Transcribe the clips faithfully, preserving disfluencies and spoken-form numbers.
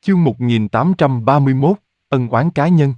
Chương một nghìn tám trăm ba mươi mốt, ân oán cá nhân.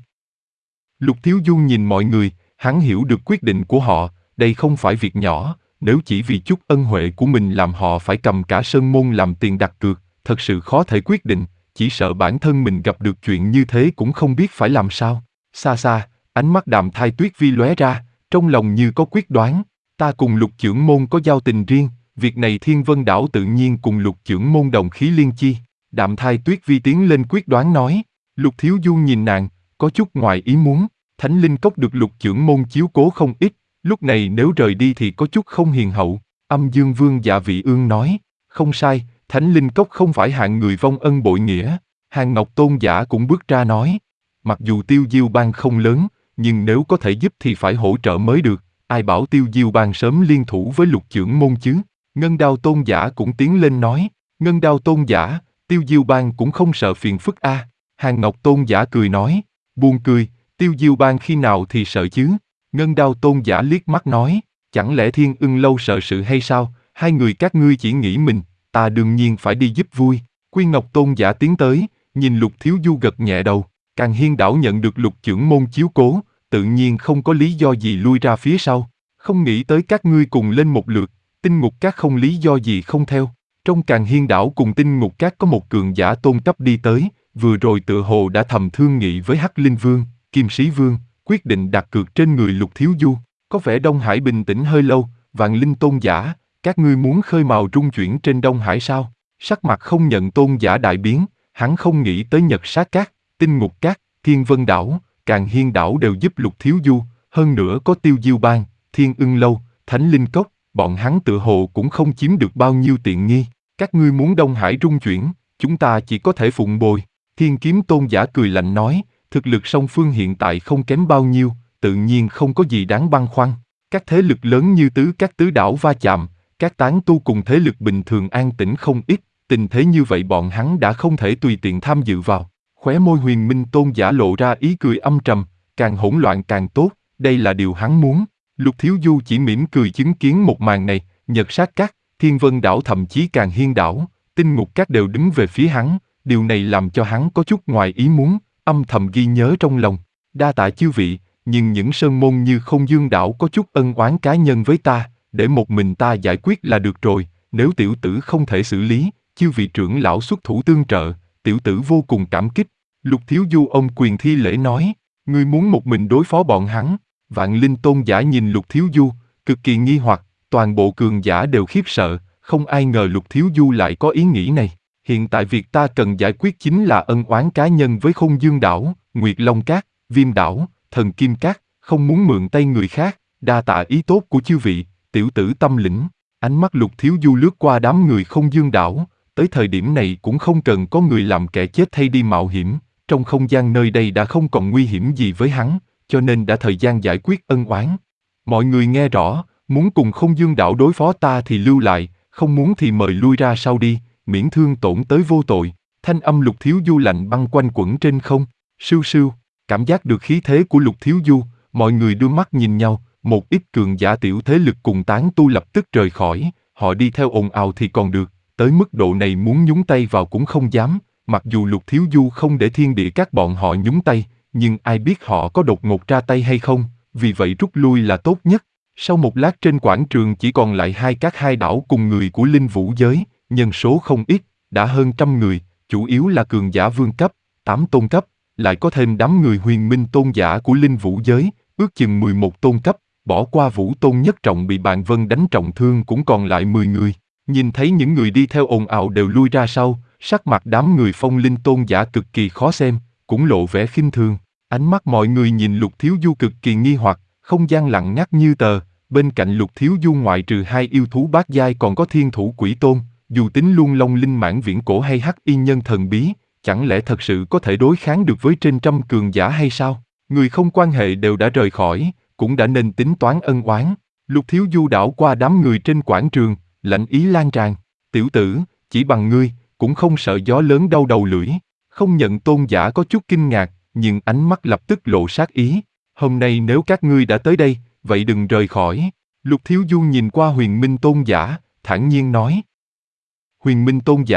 Lục Thiếu Du nhìn mọi người, hắn hiểu được quyết định của họ, đây không phải việc nhỏ, nếu chỉ vì chút ân huệ của mình làm họ phải cầm cả sơn môn làm tiền đặt cược, thật sự khó thể quyết định, chỉ sợ bản thân mình gặp được chuyện như thế cũng không biết phải làm sao. Xa xa, ánh mắt Đàm Thai Tuyết Vi lóe ra, trong lòng như có quyết đoán, ta cùng Lục Chưởng môn có giao tình riêng, việc này Thiên Vân Đảo tự nhiên cùng Lục Chưởng môn đồng khí liên chi. Đạm Thai Tuyết Vi tiến lên quyết đoán nói. Lục Thiếu Du nhìn nàng, có chút ngoài ý muốn, Thánh Linh Cốc được Lục Chưởng môn chiếu cố không ít, lúc này nếu rời đi thì có chút không hiền hậu. Âm Dương Vương Dạ Vị Ương nói, không sai, Thánh Linh Cốc không phải hạng người vong ân bội nghĩa. Hàng Ngọc Tôn Giả cũng bước ra nói, mặc dù Tiêu Diêu Bang không lớn, nhưng nếu có thể giúp thì phải hỗ trợ mới được, ai bảo Tiêu Diêu Bang sớm liên thủ với Lục Chưởng môn chứ. Ngân Đao Tôn Giả cũng tiến lên nói, Ngân Đao Tôn Giả, Tiêu Diêu Bang cũng không sợ phiền phức a. À. Hàng Ngọc Tôn Giả cười nói, buồn cười, Tiêu Diêu Bang khi nào thì sợ chứ? Ngân Đao Tôn Giả liếc mắt nói, chẳng lẽ Thiên Ưng Lâu sợ sự hay sao? Hai người các ngươi chỉ nghĩ mình, ta đương nhiên phải đi giúp vui. Quy Ngọc Tôn Giả tiến tới, nhìn Lục Thiếu Du gật nhẹ đầu, Càn Hiên Đảo nhận được Lục Chưởng môn chiếu cố, tự nhiên không có lý do gì lui ra phía sau. Không nghĩ tới các ngươi cùng lên một lượt, Tinh Ngục Các không lý do gì không theo. Trong Càn Hiên Đảo cùng Tinh Ngục Các có một cường giả tôn cấp đi tới, vừa rồi tựa hồ đã thầm thương nghị với Hắc Linh Vương, Kim Sĩ Vương, quyết định đặt cược trên người Lục Thiếu Du. Có vẻ Đông Hải bình tĩnh hơi lâu, Vạn Linh Tôn Giả, các ngươi muốn khơi mào rung chuyển trên Đông Hải sao? Sắc mặt Không Nhận Tôn Giả đại biến, hắn không nghĩ tới Nhật Sát Các, Tinh Ngục Các, Thiên Vân Đảo, Càn Hiên Đảo đều giúp Lục Thiếu Du, hơn nữa có Tiêu Diêu Bang, Thiên Ưng Lâu, Thánh Linh Cốc, bọn hắn tựa hồ cũng không chiếm được bao nhiêu tiện nghi. Các ngươi muốn Đông Hải rung chuyển, chúng ta chỉ có thể phụng bồi. Thiên Kiếm Tôn Giả cười lạnh nói, thực lực song phương hiện tại không kém bao nhiêu, tự nhiên không có gì đáng băn khoăn. Các thế lực lớn như tứ các tứ đảo va chạm, các tán tu cùng thế lực bình thường an tĩnh không ít, tình thế như vậy bọn hắn đã không thể tùy tiện tham dự vào. Khóe môi Huyền Minh Tôn Giả lộ ra ý cười âm trầm, càng hỗn loạn càng tốt, đây là điều hắn muốn. Lục Thiếu Du chỉ mỉm cười chứng kiến một màn này, Nhật Sát Các, Thiên Vân Đảo thậm chí Càn Hiên Đảo, Tinh Ngục Các đều đứng về phía hắn, điều này làm cho hắn có chút ngoài ý muốn, âm thầm ghi nhớ trong lòng. Đa tạ chư vị, nhưng những sơn môn như Không Dương Đảo có chút ân oán cá nhân với ta, để một mình ta giải quyết là được rồi, nếu tiểu tử không thể xử lý, chư vị trưởng lão xuất thủ tương trợ, tiểu tử vô cùng cảm kích. Lục Thiếu Du ôm quyền thi lễ nói, ngươi muốn một mình đối phó bọn hắn. Vạn Linh Tôn Giả nhìn Lục Thiếu Du, cực kỳ nghi hoặc, toàn bộ cường giả đều khiếp sợ, không ai ngờ Lục Thiếu Du lại có ý nghĩ này. Hiện tại việc ta cần giải quyết chính là ân oán cá nhân với Không Dương Đảo, Nguyệt Long Các, Viêm Đảo, Thần Kim Các, không muốn mượn tay người khác, đa tạ ý tốt của chư vị, tiểu tử tâm lĩnh. Ánh mắt Lục Thiếu Du lướt qua đám người Không Dương Đảo, tới thời điểm này cũng không cần có người làm kẻ chết hay đi mạo hiểm, trong không gian nơi đây đã không còn nguy hiểm gì với hắn, cho nên đã thời gian giải quyết ân oán. Mọi người nghe rõ, muốn cùng Không Dương Đảo đối phó ta thì lưu lại, không muốn thì mời lui ra sau đi, miễn thương tổn tới vô tội. Thanh âm Lục Thiếu Du lạnh băng quanh quẩn trên không, sưu sưu, cảm giác được khí thế của Lục Thiếu Du, mọi người đưa mắt nhìn nhau, một ít cường giả tiểu thế lực cùng tán tu lập tức rời khỏi, họ đi theo ồn ào thì còn được, tới mức độ này muốn nhúng tay vào cũng không dám, mặc dù Lục Thiếu Du không để thiên địa các bọn họ nhúng tay, nhưng ai biết họ có đột ngột ra tay hay không, vì vậy rút lui là tốt nhất. Sau một lát trên quảng trường chỉ còn lại hai các hai đảo cùng người của Linh Vũ giới, nhân số không ít, đã hơn trăm người, chủ yếu là cường giả vương cấp, tám tôn cấp, lại có thêm đám người Huyền Minh Tôn Giả của Linh Vũ giới, ước chừng mười một tôn cấp, bỏ qua Vũ Tôn Nhất Trọng bị Bàn Vân đánh trọng thương cũng còn lại mười người. Nhìn thấy những người đi theo ồn ào đều lui ra sau, sắc mặt đám người Phong Linh Tôn Giả cực kỳ khó xem, cũng lộ vẻ khinh thường. Ánh mắt mọi người nhìn Lục Thiếu Du cực kỳ nghi hoặc, không gian lặng ngắt như tờ, bên cạnh Lục Thiếu Du ngoại trừ hai yêu thú bát giai còn có Thiên Thủ Quỷ Tôn, dù tính luôn Long Linh Mãn Viễn Cổ hay Hắc Y Nhân Thần Bí, chẳng lẽ thật sự có thể đối kháng được với trên trăm cường giả hay sao? Người không quan hệ đều đã rời khỏi, cũng đã nên tính toán ân oán. Lục Thiếu Du đảo qua đám người trên quảng trường, lạnh ý lan tràn, tiểu tử, chỉ bằng ngươi, cũng không sợ gió lớn đau đầu lưỡi. Không Nhận Tôn Giả có chút kinh ngạc, nhưng ánh mắt lập tức lộ sát ý. Hôm nay nếu các ngươi đã tới đây, vậy đừng rời khỏi. Lục Thiếu Du nhìn qua Huyền Minh Tôn Giả, thản nhiên nói. Huyền Minh Tôn Giả,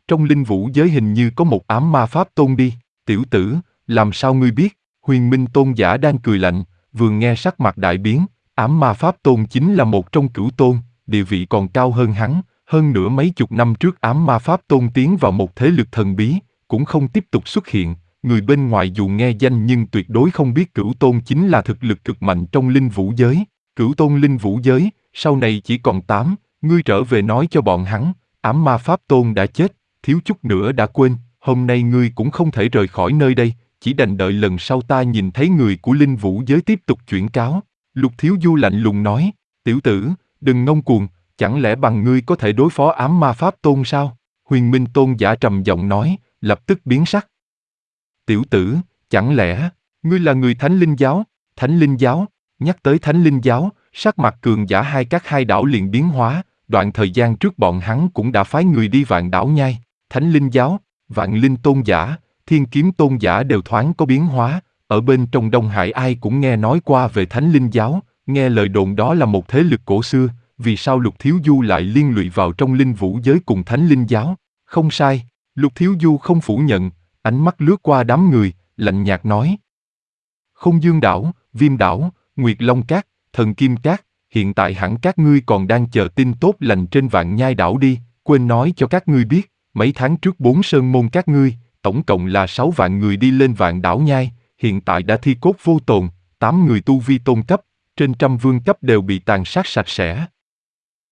trong linh vũ giới hình như có một ám ma pháp tôn đi. Tiểu tử, làm sao ngươi biết? Huyền Minh tôn giả đang cười lạnh, vừa nghe sắc mặt đại biến, ám ma pháp tôn chính là một trong cửu tôn, địa vị còn cao hơn hắn, hơn nữa mấy chục năm trước ám ma pháp tôn tiến vào một thế lực thần bí, cũng không tiếp tục xuất hiện, người bên ngoài dù nghe danh nhưng tuyệt đối không biết cửu tôn chính là thực lực cực mạnh trong linh vũ giới. Cửu tôn linh vũ giới, sau này chỉ còn tám, ngươi trở về nói cho bọn hắn, ám ma pháp tôn đã chết, thiếu chút nữa đã quên, hôm nay ngươi cũng không thể rời khỏi nơi đây, chỉ đành đợi lần sau ta nhìn thấy người của linh vũ giới tiếp tục chuyển cáo. Lục Thiếu Du lạnh lùng nói, tiểu tử, đừng ngông cuồng, chẳng lẽ bằng ngươi có thể đối phó ám ma pháp tôn sao? Huyền Minh tôn giả trầm giọng nói, lập tức biến sắc. Tiểu tử, chẳng lẽ, ngươi là người Thánh Linh Giáo? Thánh Linh Giáo? Nhắc tới Thánh Linh Giáo, sắc mặt cường giả hai các hai đảo liền biến hóa, đoạn thời gian trước bọn hắn cũng đã phái người đi Vạn Đảo Nhai. Thánh Linh Giáo, Vạn Linh tôn giả, Thiên Kiếm tôn giả đều thoáng có biến hóa, ở bên trong Đông Hải ai cũng nghe nói qua về Thánh Linh Giáo, nghe lời đồn đó là một thế lực cổ xưa, vì sao Lục Thiếu Du lại liên lụy vào trong linh vũ giới cùng Thánh Linh Giáo? Không sai, Lục Thiếu Du không phủ nhận, ánh mắt lướt qua đám người, lạnh nhạt nói. Không Dương đảo, Viêm đảo, Nguyệt Long Cát, Thần Kim Cát, hiện tại hẳn các ngươi còn đang chờ tin tốt lành trên Vạn Nhai đảo đi, quên nói cho các ngươi biết, mấy tháng trước bốn sơn môn các ngươi, tổng cộng là sáu vạn người đi lên Vạn Đảo Nhai, hiện tại đã thi cốt vô tồn, tám người tu vi tôn cấp, trên trăm vương cấp đều bị tàn sát sạch sẽ.